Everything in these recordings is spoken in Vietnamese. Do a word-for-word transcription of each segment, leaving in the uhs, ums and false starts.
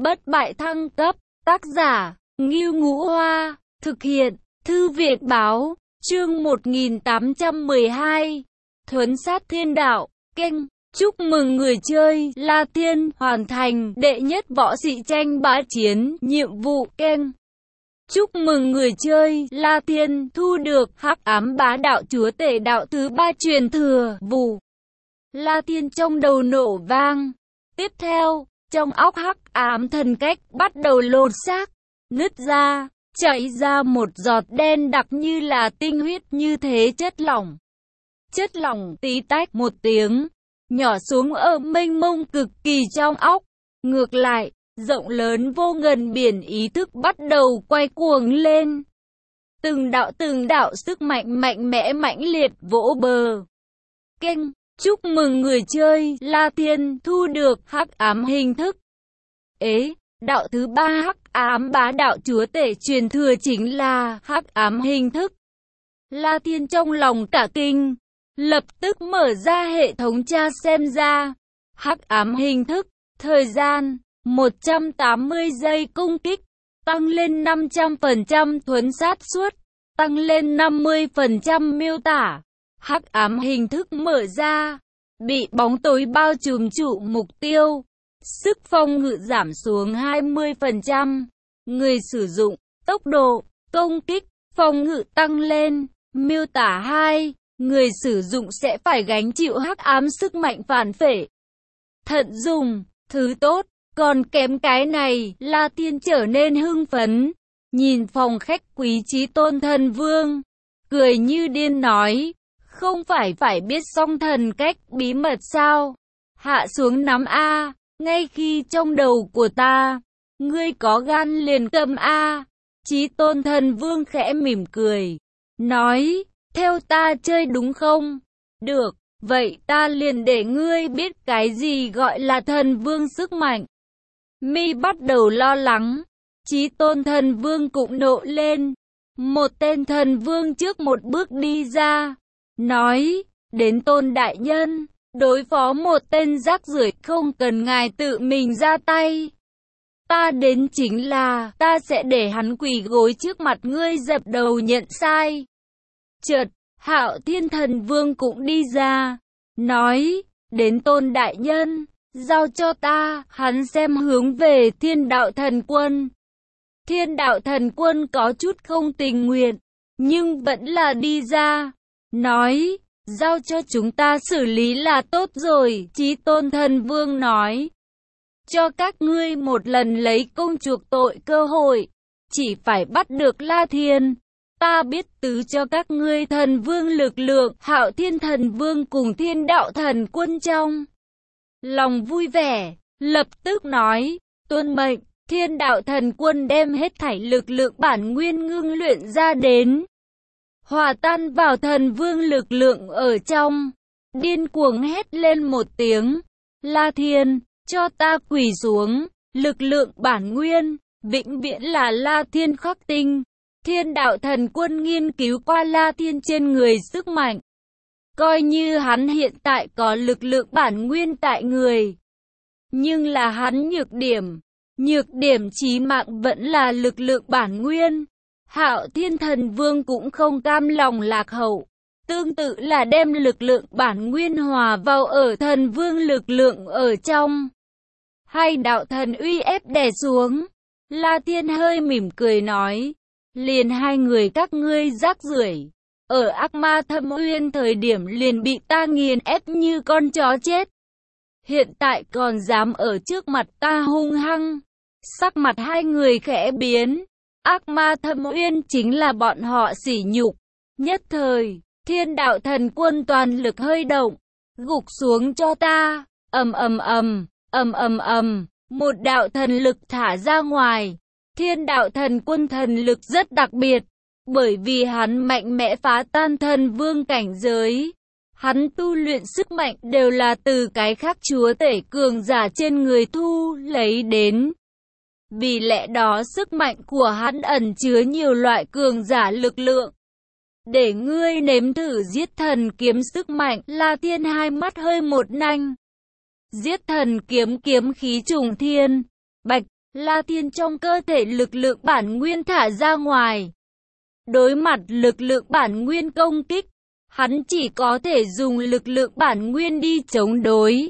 bất bại thăng cấp, tác giả, Ngưu Ngũ Hoa, thực hiện, Thư viện Báo, chương một nghìn tám trăm mười hai, Thuấn sát thiên đạo, kênh, chúc mừng người chơi, La Thiên, hoàn thành, đệ nhất võ sĩ tranh bá chiến, nhiệm vụ, kênh. Chúc mừng người chơi, La Thiên, thu được, hắc ám bá đạo chúa tể đạo thứ ba truyền thừa, vù. La Thiên trong đầu nổ vang. Tiếp theo, trong óc hắc ám thần cách bắt đầu lột xác, nứt ra, chảy ra một giọt đen đặc như là tinh huyết như thế chất lỏng. Chất lỏng tí tách một tiếng, nhỏ xuống ở mênh mông cực kỳ trong óc. Ngược lại, rộng lớn vô ngần biển ý thức bắt đầu quay cuồng lên. Từng đạo từng đạo sức mạnh mạnh mẽ mãnh liệt vỗ bờ. Kênh, chúc mừng người chơi, La Thiên, thu được hắc ám hình thức. Ế, đạo thứ ba hắc ám bá đạo chúa tể truyền thừa chính là hắc ám hình thức. La Thiên trong lòng cả kinh, lập tức mở ra hệ thống tra xem ra. Hắc ám hình thức, thời gian, một trăm tám mươi giây công kích, tăng lên năm trăm phần trăm thuấn sát suất, tăng lên năm mươi phần trăm miêu tả. Hắc ám hình thức mở ra, bị bóng tối bao trùm trụ mục tiêu, sức phòng ngự giảm xuống hai mươi phần trăm, người sử dụng, tốc độ, công kích, phòng ngự tăng lên, miêu tả hai, người sử dụng sẽ phải gánh chịu hắc ám sức mạnh phản phệ. Thận dùng, thứ tốt, còn kém cái này, La Thiên trở nên hưng phấn, nhìn phòng khách quý Chí Tôn Thần Vương, cười như điên nói, không phải phải biết song thần cách bí mật sao? Hạ xuống nắm A, ngay khi trong đầu của ta, ngươi có gan liền cầm A. Chí Tôn Thần Vương khẽ mỉm cười, nói, theo ta chơi đúng không? Được, vậy ta liền để ngươi biết cái gì gọi là thần vương sức mạnh. Mi bắt đầu lo lắng, Chí Tôn Thần Vương cũng nộ lên. Một tên thần vương trước một bước đi ra, nói, đến Tôn đại nhân, đối phó một tên rác rưởi không cần ngài tự mình ra tay. Ta đến chính là, ta sẽ để hắn quỳ gối trước mặt ngươi dập đầu nhận sai. Chợt, Hạo Thiên Thần Vương cũng đi ra, nói, đến Tôn đại nhân, giao cho ta. Hắn xem hướng về Thiên Đạo Thần Quân. Thiên Đạo Thần Quân có chút không tình nguyện, nhưng vẫn là đi ra, nói, giao cho chúng ta xử lý là tốt rồi. Chí Tôn Thần Vương nói, cho các ngươi một lần lấy công chuộc tội cơ hội, chỉ phải bắt được La Thiên, ta biết tứ cho các ngươi thần vương lực lượng. Hạo Thiên Thần Vương cùng Thiên Đạo Thần Quân trong lòng vui vẻ, lập tức nói, tuân mệnh. Thiên Đạo Thần Quân đem hết thảy lực lượng bản nguyên ngưng luyện ra đến, hòa tan vào thần vương lực lượng ở trong, điên cuồng hét lên một tiếng, La Thiên, cho ta quỳ xuống. Lực lượng bản nguyên, vĩnh viễn là La Thiên khắc tinh. Thiên Đạo Thần Quân nghiên cứu qua La Thiên trên người sức mạnh, coi như hắn hiện tại có lực lượng bản nguyên tại người, nhưng là hắn nhược điểm. Nhược điểm chí mạng vẫn là lực lượng bản nguyên. Hạo Thiên Thần Vương cũng không cam lòng lạc hậu, tương tự là đem lực lượng bản nguyên hòa vào ở thần vương lực lượng ở trong. Hai đạo thần uy ép đè xuống. La Thiên hơi mỉm cười nói, liền hai người các ngươi rác rưởi, ở Ác Ma Thâm Uyên thời điểm liền bị ta nghiền ép như con chó chết, hiện tại còn dám ở trước mặt ta hung hăng. Sắc mặt hai người khẽ biến. Ác Ma Thâm Uyên chính là bọn họ sỉ nhục. Nhất thời, Thiên Đạo Thần Quân toàn lực hơi động, gục xuống cho ta. Ầm ầm ầm, ầm ầm ầm, một đạo thần lực thả ra ngoài. Thiên Đạo Thần Quân thần lực rất đặc biệt, bởi vì hắn mạnh mẽ phá tan thần vương cảnh giới. Hắn tu luyện sức mạnh đều là từ cái khác chúa tể cường giả trên người thu lấy đến. Vì lẽ đó sức mạnh của hắn ẩn chứa nhiều loại cường giả lực lượng. Để ngươi nếm thử giết thần kiếm sức mạnh. La Thiên hai mắt hơi một nanh. Giết thần kiếm kiếm khí trùng thiên. Bạch, La Thiên trong cơ thể lực lượng bản nguyên thả ra ngoài. Đối mặt lực lượng bản nguyên công kích, hắn chỉ có thể dùng lực lượng bản nguyên đi chống đối.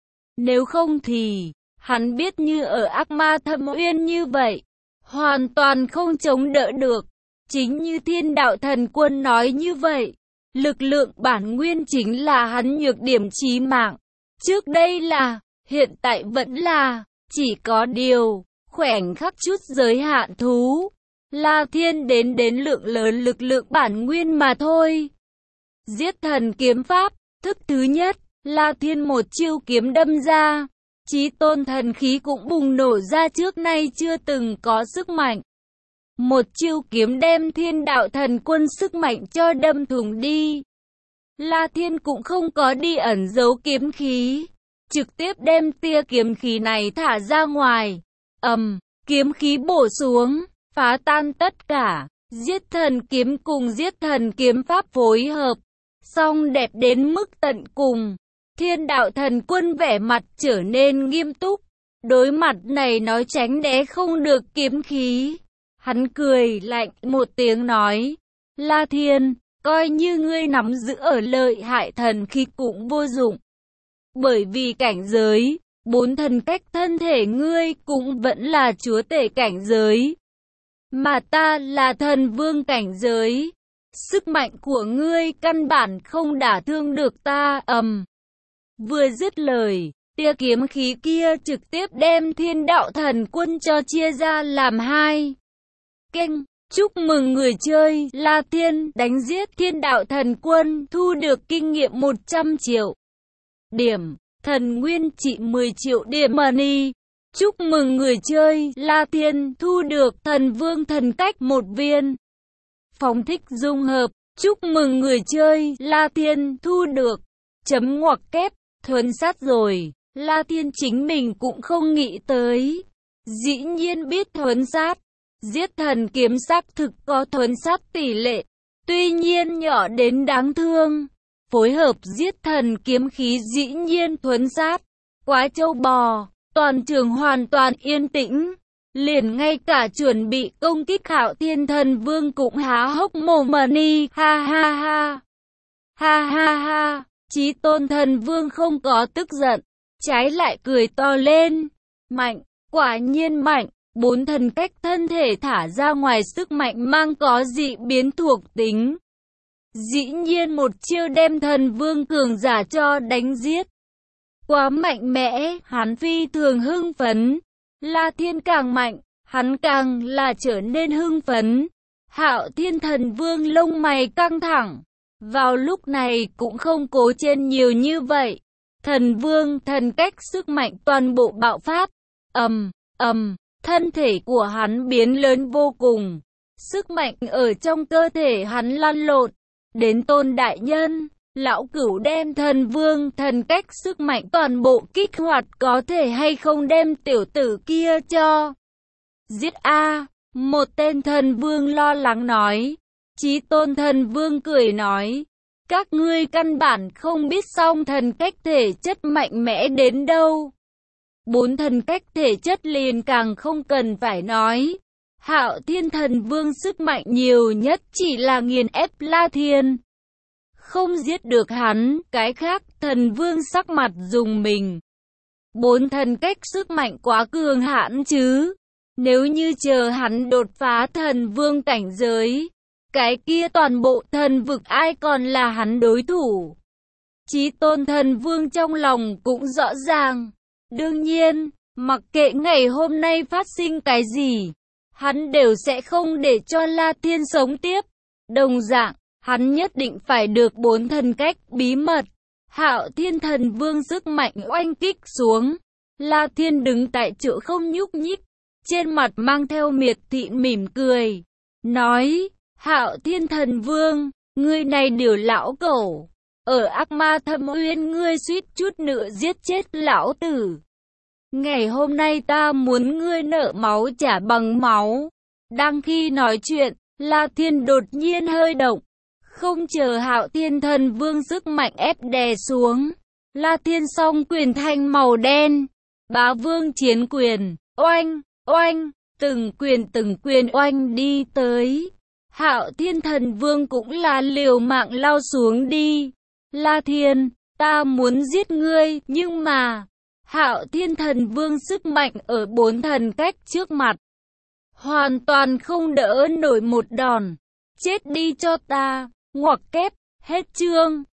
Nếu không thì, hắn biết như ở ác ma thâm uyên như vậy, hoàn toàn không chống đỡ được. Chính như Thiên Đạo Thần Quân nói như vậy, lực lượng bản nguyên chính là hắn nhược điểm chí mạng. Trước đây là, hiện tại vẫn là, chỉ có điều, khoảnh khắc chút giới hạn thú. La Thiên đến đến lượng lớn lực lượng bản nguyên mà thôi. Giết thần kiếm pháp, thức thứ nhất, La Thiên một chiêu kiếm đâm ra. Chí tôn thần khí cũng bùng nổ ra trước nay chưa từng có sức mạnh. Một chiêu kiếm đem Thiên Đạo Thần Quân sức mạnh cho đâm thủng đi. La Thiên cũng không có đi ẩn giấu kiếm khí, trực tiếp đem tia kiếm khí này thả ra ngoài. Ầm, kiếm khí bổ xuống, phá tan tất cả. Giết thần kiếm cùng giết thần kiếm pháp phối hợp, song đẹp đến mức tận cùng. Thiên Đạo Thần Quân vẻ mặt trở nên nghiêm túc. Đối mặt này nói tránh né không được kiếm khí. Hắn cười lạnh một tiếng nói, La Thiên, coi như ngươi nắm giữ ở lợi hại thần khí cũng vô dụng. Bởi vì cảnh giới, bốn thần cách thân thể ngươi cũng vẫn là chúa tể cảnh giới. Mà ta là thần vương cảnh giới. Sức mạnh của ngươi căn bản không đả thương được ta. Ầm. Vừa dứt lời, tia kiếm khí kia trực tiếp đem Thiên Đạo Thần Quân cho chia ra làm hai. Kênh, chúc mừng người chơi, La Thiên đánh giết Thiên Đạo Thần Quân, thu được kinh nghiệm một trăm triệu điểm, thần nguyên trị mười triệu điểm money. Chúc mừng người chơi, La Thiên thu được thần vương thần cách một viên. Phóng thích dung hợp, chúc mừng người chơi, La Thiên thu được chấm ngoặc kép, thuần sát rồi. La Thiên chính mình cũng không nghĩ tới, dĩ nhiên biết thuần sát. Giết thần kiếm xác thực có thuần sát tỷ lệ, tuy nhiên nhỏ đến đáng thương. Phối hợp giết thần kiếm khí dĩ nhiên thuần sát, quá trâu bò. Toàn trường hoàn toàn yên tĩnh, liền ngay cả chuẩn bị công kích Hạo Thiên Thần Vương cũng há hốc mồm đi. Ha ha ha, ha ha ha. Chí tôn thần vương không có tức giận, trái lại cười to lên. Mạnh, quả nhiên mạnh. Bốn thần cách thân thể thả ra ngoài sức mạnh mang có dị biến thuộc tính. Dĩ nhiên một chiêu đem thần vương cường giả cho đánh giết. Quá mạnh mẽ, hắn phi thường hưng phấn. La Thiên càng mạnh, hắn càng là trở nên hưng phấn. Hạo Thiên Thần Vương lông mày căng thẳng. Vào lúc này cũng không cố trên nhiều như vậy. Thần Vương thần cách sức mạnh toàn bộ bạo phát. Ầm, ầm, thân thể của hắn biến lớn vô cùng. Sức mạnh ở trong cơ thể hắn lăn lộn. Đến Tôn đại nhân, lão cửu đem thần vương thần cách sức mạnh toàn bộ kích hoạt, có thể hay không đem tiểu tử kia cho giết a? Một tên thần vương lo lắng nói. Chí tôn thần vương cười nói, các ngươi căn bản không biết song thần cách thể chất mạnh mẽ đến đâu. Bốn thần cách thể chất liền càng không cần phải nói. Hạo Thiên Thần Vương sức mạnh nhiều nhất chỉ là nghiền ép La Thiên. Không giết được hắn, cái khác thần vương sắc mặt rùng mình. Bốn thần cách sức mạnh quá cường hãn chứ. Nếu như chờ hắn đột phá thần vương cảnh giới, cái kia toàn bộ thần vực ai còn là hắn đối thủ. Chí tôn thần vương trong lòng cũng rõ ràng. Đương nhiên, mặc kệ ngày hôm nay phát sinh cái gì, hắn đều sẽ không để cho La Thiên sống tiếp. Đồng dạng, hắn nhất định phải được bốn thần cách bí mật. Hạo Thiên Thần Vương sức mạnh oanh kích xuống. La Thiên đứng tại chỗ không nhúc nhích, trên mặt mang theo miệt thị mỉm cười. Nói, Hạo Thiên Thần Vương, ngươi này điều lão cẩu. Ở ác ma thâm uyên ngươi suýt chút nữa giết chết lão tử. Ngày hôm nay ta muốn ngươi nợ máu trả bằng máu. Đang khi nói chuyện, La Thiên đột nhiên hơi động. Không chờ Hạo Thiên Thần Vương sức mạnh ép đè xuống, La Thiên song quyền thanh màu đen, Bá Vương chiến quyền, oanh, oanh, từng quyền từng quyền oanh đi tới. Hạo Thiên Thần Vương cũng là liều mạng lao xuống đi. La Thiên, ta muốn giết ngươi, nhưng mà Hạo Thiên Thần Vương sức mạnh ở bốn thần cách trước mặt, hoàn toàn không đỡ nổi một đòn. Chết đi cho ta, ngoặc kép, hết chương.